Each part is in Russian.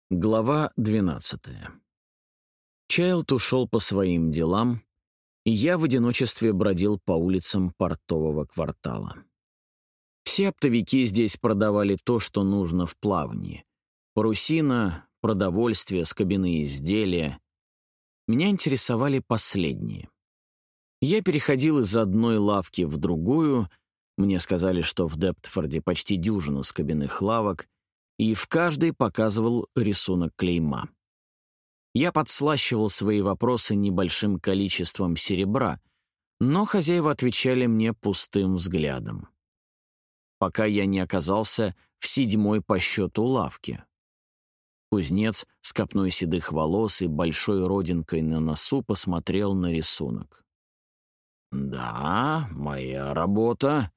Глава 12. Чайлд ушел по своим делам, и я в одиночестве бродил по улицам портового квартала. Все оптовики здесь продавали то, что нужно в плавании. Парусина, продовольствие, скобяные изделия. Меня интересовали последние. Я переходил из одной лавки в другую, мне сказали, что в Дептфорде почти дюжина скобяных лавок, и в каждой показывал рисунок клейма. Я подслащивал свои вопросы небольшим количеством серебра, но хозяева отвечали мне пустым взглядом. Пока я не оказался в 7-й по счету лавке. Кузнец с копной седых волос и большой родинкой на носу посмотрел на рисунок. «Да, моя работа.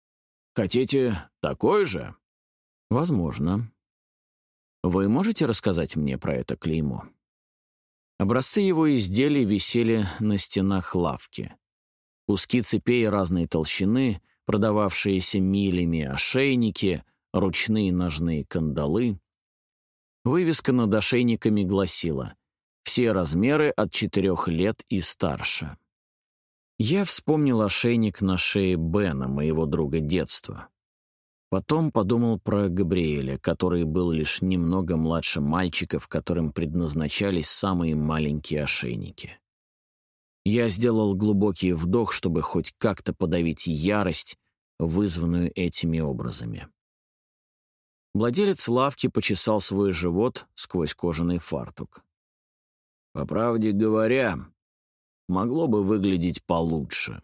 Хотите такой же?» «Возможно. Вы можете рассказать мне про это клеймо?» Образцы его изделий висели на стенах лавки. Куски цепей разной толщины, продававшиеся милями, ошейники, ручные ножные кандалы. Вывеска над ошейниками гласила: «Все размеры от 4 лет и старше». Я вспомнил ошейник на шее Бена, моего друга детства. Потом подумал про Габриэля, который был лишь немного младше мальчиков, которым предназначались самые маленькие ошейники. Я сделал глубокий вдох, чтобы хоть как-то подавить ярость, вызванную этими образами. Владелец лавки почесал свой живот сквозь кожаный фартук. «По правде говоря, могло бы выглядеть получше.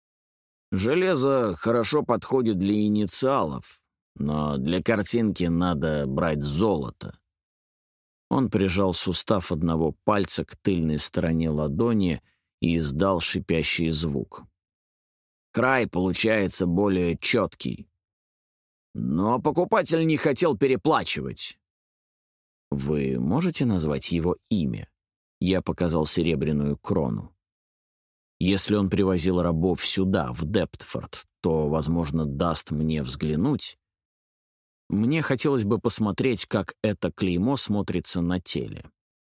Железо хорошо подходит для инициалов, но для картинки надо брать золото». Он прижал сустав одного пальца к тыльной стороне ладони и издал шипящий звук. Край получается более четкий. Но покупатель не хотел переплачивать. «Вы можете назвать его имя?» Я показал серебряную крону. Если он привозил рабов сюда, в Дептфорд, то, возможно, даст мне взглянуть. Мне хотелось бы посмотреть, как это клеймо смотрится на теле.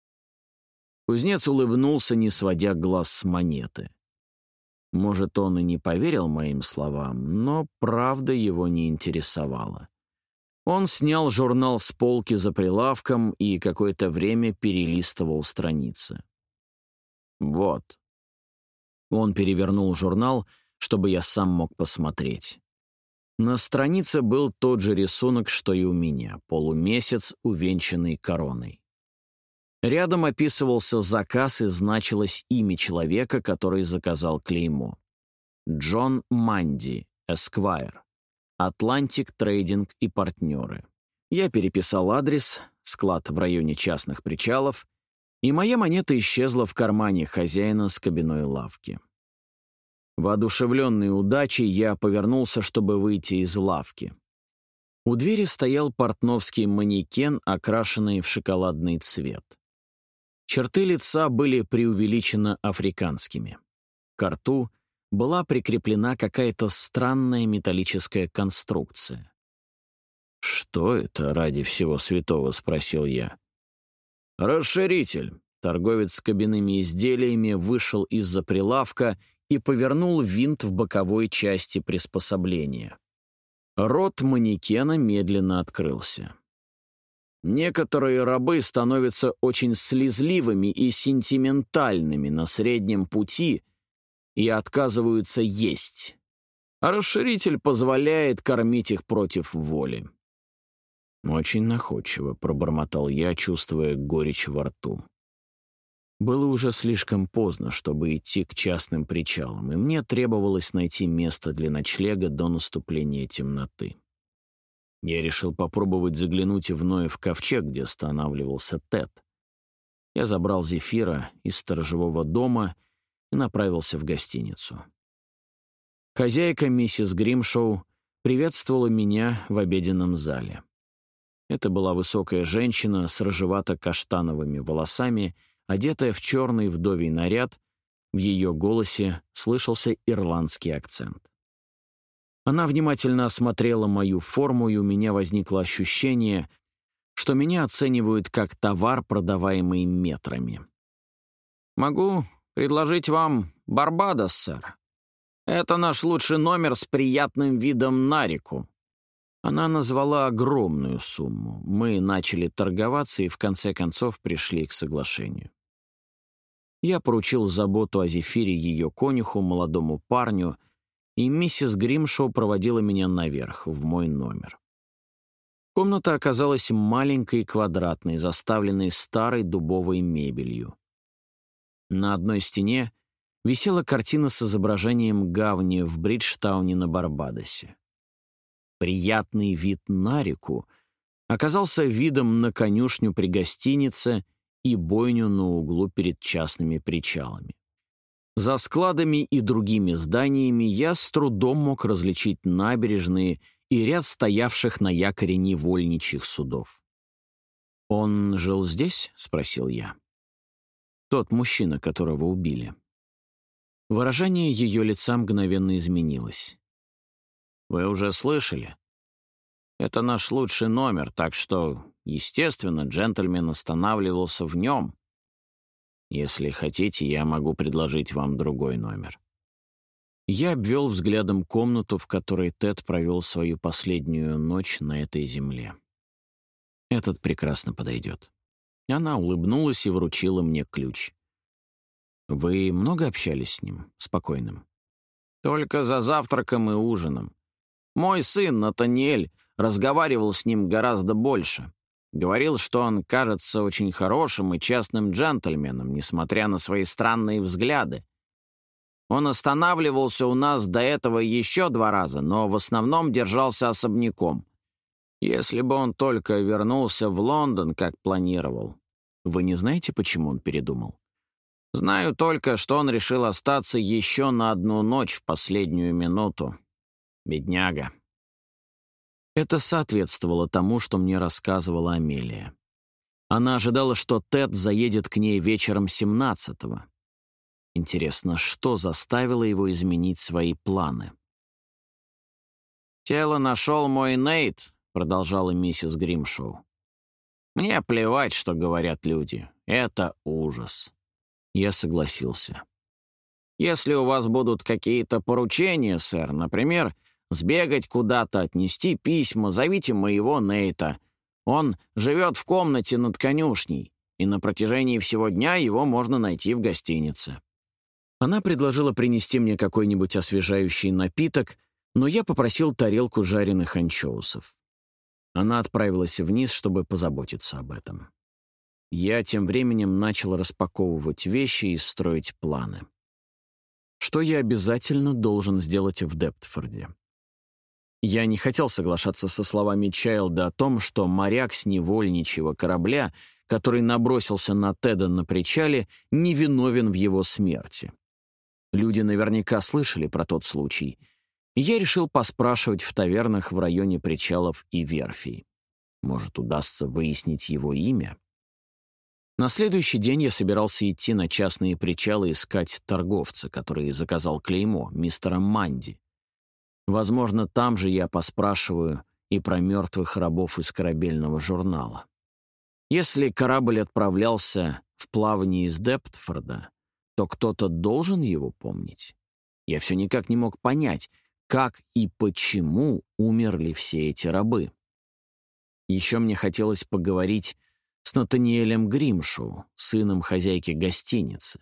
Кузнец улыбнулся, не сводя глаз с монеты. Может, он и не поверил моим словам, но правда его не интересовала. Он снял журнал с полки за прилавком и какое-то время перелистывал страницы. «Вот». Он перевернул журнал, чтобы я сам мог посмотреть. На странице был тот же рисунок, что и у меня, полумесяц, увенчанный короной. Рядом описывался заказ и значилось имя человека, который заказал клеймо. Джон Манди, Эсквайр, Атлантик Трейдинг и партнеры. Я переписал адрес, склад в районе частных причалов, и моя монета исчезла в кармане хозяина скобяной лавки. Воодушевленный удачей, я повернулся, чтобы выйти из лавки. У двери стоял портновский манекен, окрашенный в шоколадный цвет. Черты лица были преувеличенно африканскими. К рту была прикреплена какая-то странная металлическая конструкция. «Что это, ради всего святого?» — спросил я. «Расширитель». Торговец с кабинными изделиями вышел из-за прилавка и повернул винт в боковой части приспособления. Рот манекена медленно открылся. Некоторые рабы становятся очень слезливыми и сентиментальными на среднем пути и отказываются есть, а расширитель позволяет кормить их против воли. «Очень находчиво», — пробормотал я, чувствуя горечь во рту. Было уже слишком поздно, чтобы идти к частным причалам, и мне требовалось найти место для ночлега до наступления темноты. Я решил попробовать заглянуть в Ноев ковчег, где останавливался Тед. Я забрал Зефира из сторожевого дома и направился в гостиницу. Хозяйка, миссис Гримшоу, приветствовала меня в обеденном зале. Это была высокая женщина с рыжевато-каштановыми волосами, одетая в черный вдовий наряд, в ее голосе слышался ирландский акцент. Она внимательно осмотрела мою форму, и у меня возникло ощущение, что меня оценивают как товар, продаваемый метрами. «Могу предложить вам Барбадос, сэр. Это наш лучший номер с приятным видом на реку». Она назвала огромную сумму. Мы начали торговаться и в конце концов пришли к соглашению. Я поручил заботу о Зефире ее конюху, молодому парню, и миссис Гримшоу проводила меня наверх, в мой номер. Комната оказалась маленькой и квадратной, заставленной старой дубовой мебелью. На одной стене висела картина с изображением гавани в Бриджтауне на Барбадосе. Приятный вид на реку оказался видом на конюшню при гостинице и бойню на углу перед частными причалами. За складами и другими зданиями я с трудом мог различить набережные и ряд стоявших на якоре невольничьих судов. «Он жил здесь?» — спросил я. «Тот мужчина, которого убили». Выражение ее лица мгновенно изменилось. «Вы уже слышали? Это наш лучший номер, так что, естественно, джентльмен останавливался в нем. Если хотите, я могу предложить вам другой номер». Я обвел взглядом комнату, в которой Тед провел свою последнюю ночь на этой земле. «Этот прекрасно подойдет». Она улыбнулась и вручила мне ключ. «Вы много общались с ним, спокойным?» «Только за завтраком и ужином. Мой сын, Натаниэль, разговаривал с ним гораздо больше. Говорил, что он кажется очень хорошим и честным джентльменом, несмотря на свои странные взгляды. Он останавливался у нас до этого еще 2 раза, но в основном держался особняком. Если бы он только вернулся в Лондон, как планировал». «Вы не знаете, почему он передумал?» «Знаю только, что он решил остаться еще на 1 ночь в последнюю минуту. Бедняга». Это соответствовало тому, что мне рассказывала Амелия. Она ожидала, что Тед заедет к ней вечером 17-го. Интересно, что заставило его изменить свои планы? «Тело нашел мой Нейт», — продолжала миссис Гримшоу. «Мне плевать, что говорят люди. Это ужас». Я согласился. «Если у вас будут какие-то поручения, сэр, например, сбегать куда-то, отнести письма, зовите моего Нейта. Он живет в комнате над конюшней, и на протяжении всего дня его можно найти в гостинице». Она предложила принести мне какой-нибудь освежающий напиток, но я попросил тарелку жареных анчоусов. Она отправилась вниз, чтобы позаботиться об этом. Я тем временем начал распаковывать вещи и строить планы. Что я обязательно должен сделать в Дептфорде? Я не хотел соглашаться со словами Чайлда о том, что моряк с невольничьего корабля, который набросился на Теда на причале, невиновен в его смерти. Люди наверняка слышали про тот случай. Я решил поспрашивать в тавернах в районе причалов и верфей. Может, удастся выяснить его имя? На следующий день я собирался идти на частные причалы искать торговца, который заказал клеймо, мистера Манди. Возможно, там же я поспрашиваю и про мертвых рабов из корабельного журнала. Если корабль отправлялся в плавание из Дептфорда, то кто-то должен его помнить. Я все никак не мог понять, как и почему умерли все эти рабы. Еще мне хотелось поговорить с Натаниэлем Гримшоу, сыном хозяйки гостиницы.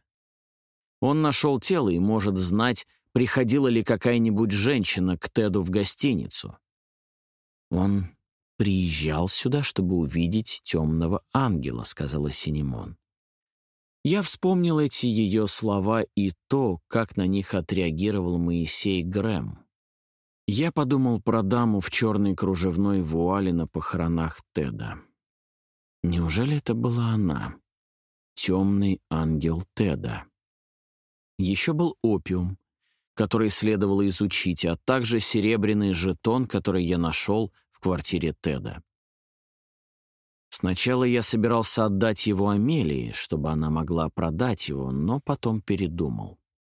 Он нашел тело и может знать, приходила ли какая-нибудь женщина к Теду в гостиницу. «Он приезжал сюда, чтобы увидеть темного ангела», — сказала Синемон. Я вспомнил эти ее слова и то, как на них отреагировал Моисей Грэм. Я подумал про даму в черной кружевной вуале на похоронах Теда. Неужели это была она? Темный ангел Теда. Еще был опиум, который следовало изучить, а также серебряный жетон, который я нашел в квартире Теда. Сначала я собирался отдать его Амелии, чтобы она могла продать его, но потом передумал.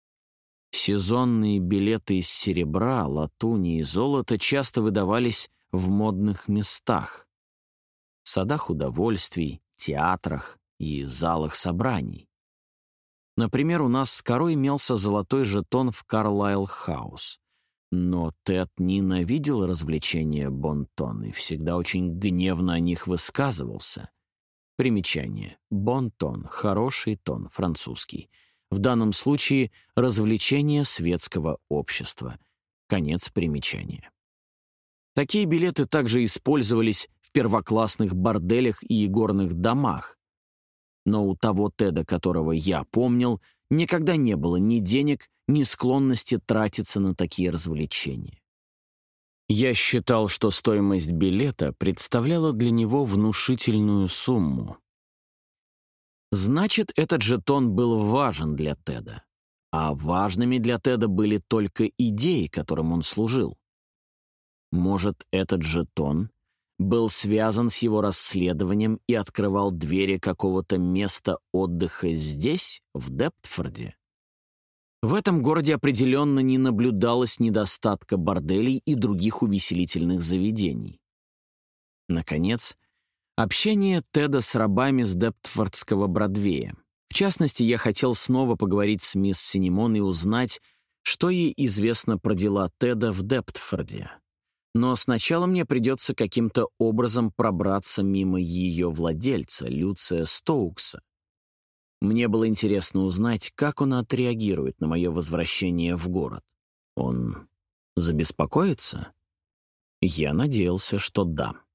Сезонные билеты из серебра, латуни и золота часто выдавались в модных местах. садах удовольствий, театрах и залах собраний. Например, у нас с Карой имелся золотой жетон в Карлайл-хаус. Но Тед ненавидел развлечения бон-тон и всегда очень гневно о них высказывался. Примечание. Бон-тон — хороший тон, французский. В данном случае развлечение светского общества. Конец примечания. Такие билеты также использовались в первоклассных борделях и игорных домах. Но у того Теда, которого я помнил, никогда не было ни денег, ни склонности тратиться на такие развлечения. Я считал, что стоимость билета представляла для него внушительную сумму. Значит, этот жетон был важен для Теда. А важными для Теда были только идеи, которым он служил. Может, этот жетон был связан с его расследованием и открывал двери какого-то места отдыха здесь, в Дептфорде? В этом городе определенно не наблюдалось недостатка борделей и других увеселительных заведений. Наконец, общение Теда с рабами с Дептфордского Бродвея. В частности, я хотел снова поговорить с мисс Синемон и узнать, что ей известно про дела Теда в Дептфорде. Но сначала мне придется каким-то образом пробраться мимо ее владельца, Люция Стоукса. Мне было интересно узнать, как он отреагирует на мое возвращение в город. Он забеспокоится? Я надеялся, что да.